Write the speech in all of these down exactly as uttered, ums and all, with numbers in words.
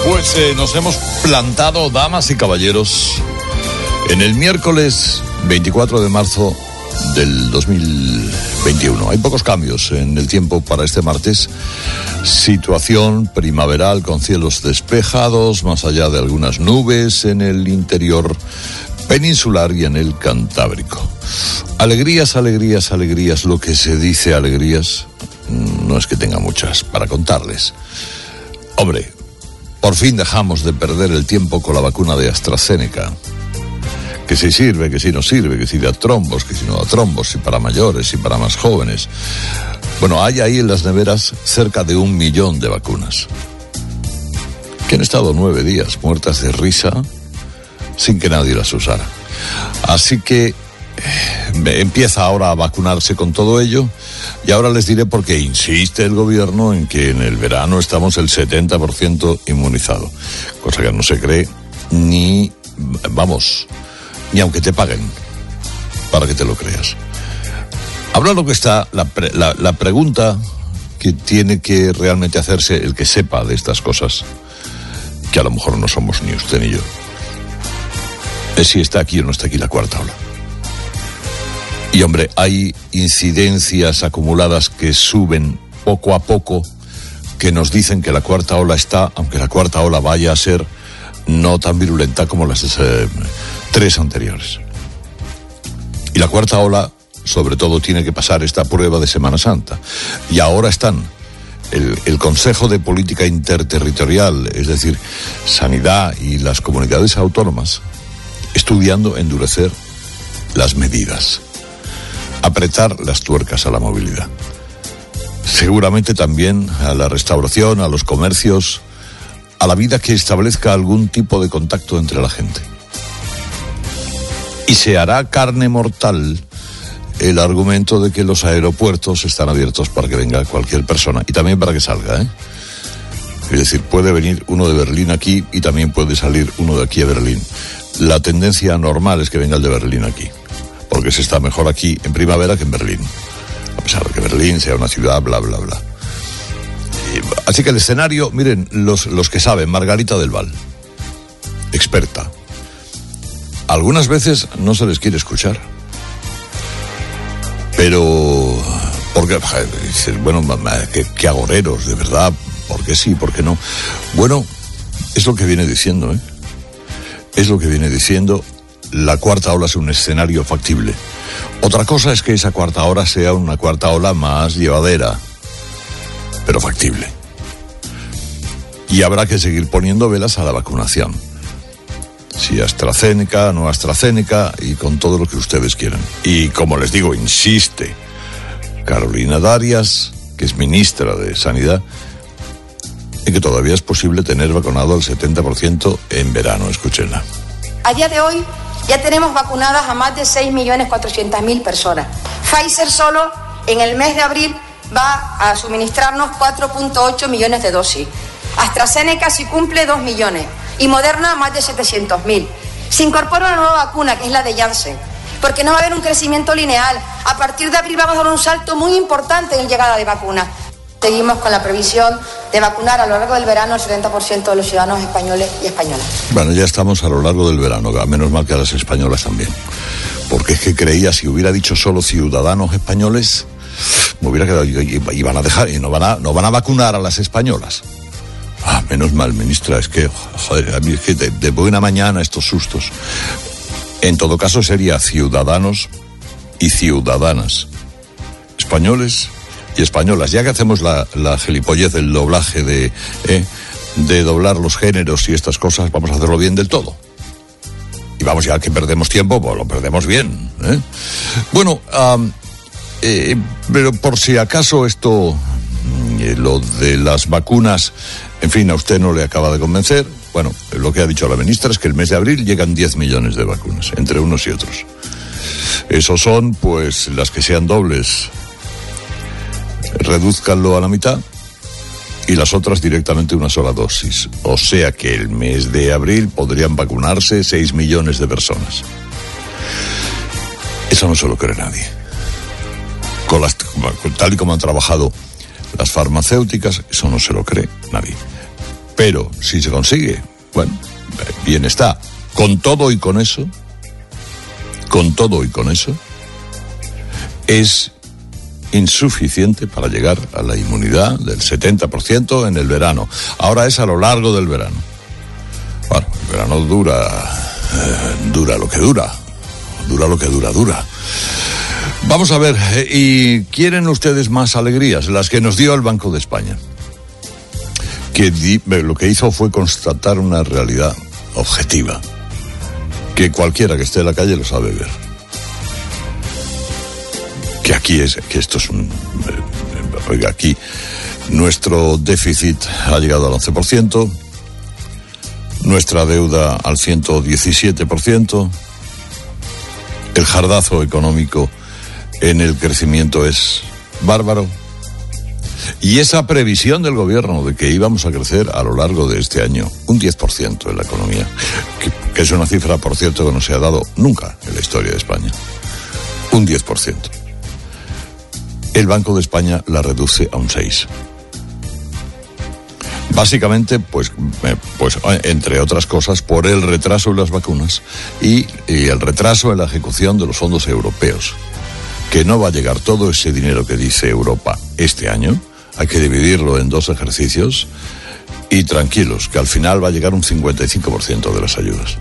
Pues eh, nos hemos plantado, damas y caballeros, en el miércoles veinticuatro de marzo del dos mil veintiuno. Hay pocos cambios en el tiempo para este martes. Situación primaveral con cielos despejados, más allá de algunas nubes en el interior peninsular y en el Cantábrico. Alegrías, alegrías, alegrías. Lo que se dice alegrías no es que tenga muchas para contarles. Hombre, por fin dejamos de perder el tiempo con la vacuna de AstraZeneca. Que si sirve, que si no sirve, que si da trombos, que si no da trombos, si para mayores, si para más jóvenes. Bueno, hay ahí en las neveras cerca de un millón de vacunas que han estado nueve días muertas de risa sin que nadie las usara. Así que eh, empieza ahora a vacunarse con todo ello. Y ahora les diré por qué insiste el gobierno en que en el verano estamos el setenta por ciento inmunizado. Cosa que no se cree ni, vamos, ni aunque te paguen para que te lo creas. Habla lo que está, la, pre, la, la pregunta que tiene que realmente hacerse el que sepa de estas cosas, que a lo mejor no somos ni usted ni yo, es si está aquí o no está aquí la cuarta ola. Y hombre, hay incidencias acumuladas que suben poco a poco, que nos dicen que la cuarta ola está, aunque la cuarta ola vaya a ser no tan virulenta como las eh, tres anteriores. Y la cuarta ola, sobre todo, tiene que pasar esta prueba de Semana Santa. Y ahora están el, el Consejo de Política Interterritorial, es decir, Sanidad y las comunidades autónomas, estudiando endurecer las medidas, apretar las tuercas a la movilidad. Seguramente también a la restauración, a los comercios, a la vida que establezca algún tipo de contacto entre la gente. Y se hará carne mortal el argumento de que los aeropuertos están abiertos para que venga cualquier persona y también para que salga, ¿eh? Es decir, puede venir uno de Berlín aquí y también puede salir uno de aquí a Berlín. La tendencia normal es que venga el de Berlín aquí, porque se está mejor aquí en primavera que en Berlín, a pesar de que Berlín sea una ciudad bla bla bla. Así que el escenario, miren, los, los que saben, Margarita del Val, experta. Algunas veces no se les quiere escuchar, pero porque bueno, qué, qué agoreros, de verdad, ¿por qué sí, por qué no? Bueno, es lo que viene diciendo, ¿eh? Es lo que viene diciendo. La cuarta ola es un escenario factible. Otra cosa es que esa cuarta ola sea una cuarta ola más llevadera, pero factible. Y habrá que seguir poniendo velas a la vacunación. Si AstraZeneca, no AstraZeneca, y con todo lo que ustedes quieran. Y como les digo, insiste Carolina Darias, que es ministra de Sanidad, en que todavía es posible tener vacunado al setenta por ciento en verano. Escúchenla. A día de hoy ya tenemos vacunadas a más de seis millones cuatrocientas mil personas. Pfizer solo en el mes de abril va a suministrarnos cuatro punto ocho millones de dosis. AstraZeneca sí cumple dos millones y Moderna más de setecientos mil. Se incorpora una nueva vacuna que es la de Janssen, porque no va a haber un crecimiento lineal. A partir de abril vamos a dar un salto muy importante en llegada de vacunas. Seguimos con la previsión de vacunar a lo largo del verano el setenta por ciento de los ciudadanos españoles y españolas. Bueno, ya estamos a lo largo del verano, a menos mal que a las españolas también. Porque es que creía, si hubiera dicho solo ciudadanos españoles, me hubiera quedado, y van a dejar, y no van a, no van a vacunar a las españolas. Ah, menos mal, ministra, es que, joder, a mí es que de, de buena mañana estos sustos. En todo caso sería ciudadanos y ciudadanas, españoles y españolas. Ya que hacemos la, la gilipollez del doblaje de, eh, de doblar los géneros y estas cosas, vamos a hacerlo bien del todo. Y vamos, ya que perdemos tiempo, pues lo perdemos bien, ¿eh? Bueno, um, eh, pero por si acaso esto, eh, lo de las vacunas, en fin, a usted no le acaba de convencer. Bueno, lo que ha dicho la ministra es que el mes de abril llegan diez millones de vacunas, entre unos y otros. Esos son, pues, las que sean dobles, redúzcanlo a la mitad, y las otras directamente una sola dosis. O sea que el mes de abril podrían vacunarse seis millones de personas. Eso no se lo cree nadie. Con las, tal y como han trabajado las farmacéuticas, eso no se lo cree nadie. Pero si se consigue, bueno, bien está. Con todo y con eso, con todo y con eso, es insuficiente para llegar a la inmunidad del setenta por ciento en el verano. Ahora es a lo largo del verano. Bueno, el verano dura, eh, dura lo que dura, dura lo que dura, dura. Vamos a ver, eh, ¿y quieren ustedes más alegrías? Las que nos dio el Banco de España, que di, lo que hizo fue constatar una realidad objetiva, que cualquiera que esté en la calle lo sabe ver. Que aquí es, que esto es un... Eh, oiga, aquí nuestro déficit ha llegado al once por ciento, nuestra deuda al ciento diecisiete por ciento, el jardazo económico en el crecimiento es bárbaro, y esa previsión del gobierno de que íbamos a crecer a lo largo de este año un diez por ciento en la economía, que, que es una cifra, por cierto, que no se ha dado nunca en la historia de España, un diez por ciento. El Banco de España la reduce a un seis por ciento. Básicamente, pues, eh, pues, entre otras cosas, por el retraso en las vacunas y, y el retraso en la ejecución de los fondos europeos, que no va a llegar todo ese dinero que dice Europa este año. Hay que dividirlo en dos ejercicios y tranquilos, que al final va a llegar un cincuenta y cinco por ciento de las ayudas.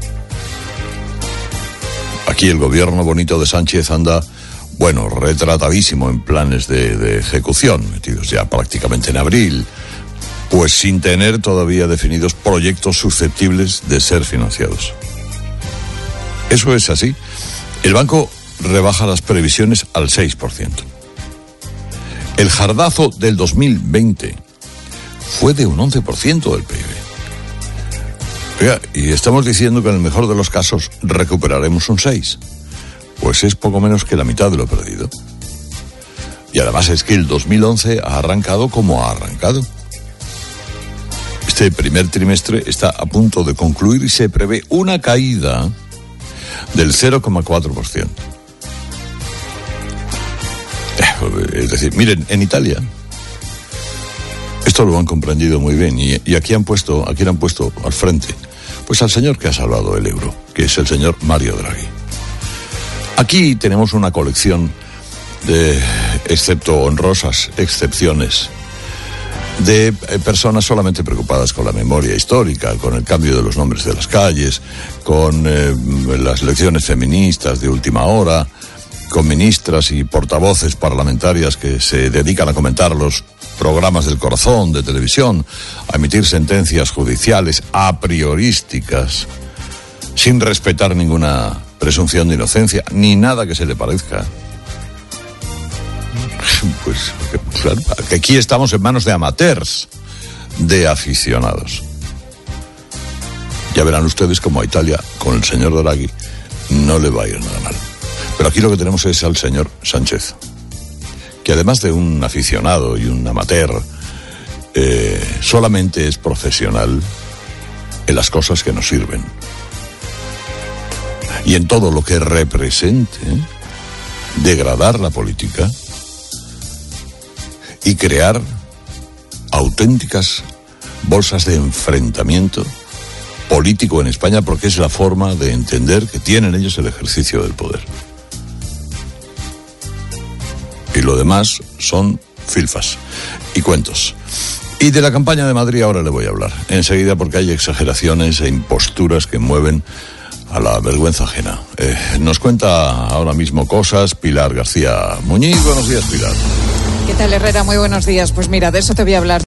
Aquí el gobierno bonito de Sánchez anda, bueno, retratadísimo en planes de, de ejecución, metidos ya prácticamente en abril, pues sin tener todavía definidos proyectos susceptibles de ser financiados. Eso es así. El banco rebaja las previsiones al seis por ciento. El jardazo del dos mil veinte fue de un once por ciento del P I B. Oiga, y estamos diciendo que en el mejor de los casos recuperaremos un seis. Pues es poco menos que la mitad de lo perdido. Y además es que el dos mil once ha arrancado como ha arrancado. Este primer trimestre está a punto de concluir y se prevé una caída del cero coma cuatro por ciento. Es decir, miren, en Italia esto lo han comprendido muy bien y, y aquí han puesto, aquí han puesto al frente pues al señor que ha salvado el euro, que es el señor Mario Draghi. Aquí tenemos una colección de, excepto honrosas excepciones, de personas solamente preocupadas con la memoria histórica, con el cambio de los nombres de las calles, con eh, las elecciones feministas de última hora, con ministras y portavoces parlamentarias que se dedican a comentar los programas del corazón de televisión, a emitir sentencias judiciales a priorísticas, sin respetar ninguna presunción de inocencia, ni nada que se le parezca. Pues claro, que aquí estamos en manos de amateurs, de aficionados. Ya verán ustedes cómo a Italia, con el señor Draghi, no le va a ir nada mal. Pero aquí lo que tenemos es al señor Sánchez, que además de un aficionado y un amateur, eh, solamente es profesional en las cosas que nos sirven. Y en todo lo que represente degradar la política y crear auténticas bolsas de enfrentamiento político en España, porque es la forma de entender que tienen ellos el ejercicio del poder. Y lo demás son filfas y cuentos. Y de la campaña de Madrid ahora le voy a hablar enseguida, porque hay exageraciones e imposturas que mueven a la vergüenza ajena. Eh, nos cuenta ahora mismo cosas Pilar García Muñiz. Buenos días, Pilar. ¿Qué tal, Herrera? Muy buenos días. Pues mira, de eso te voy a hablar.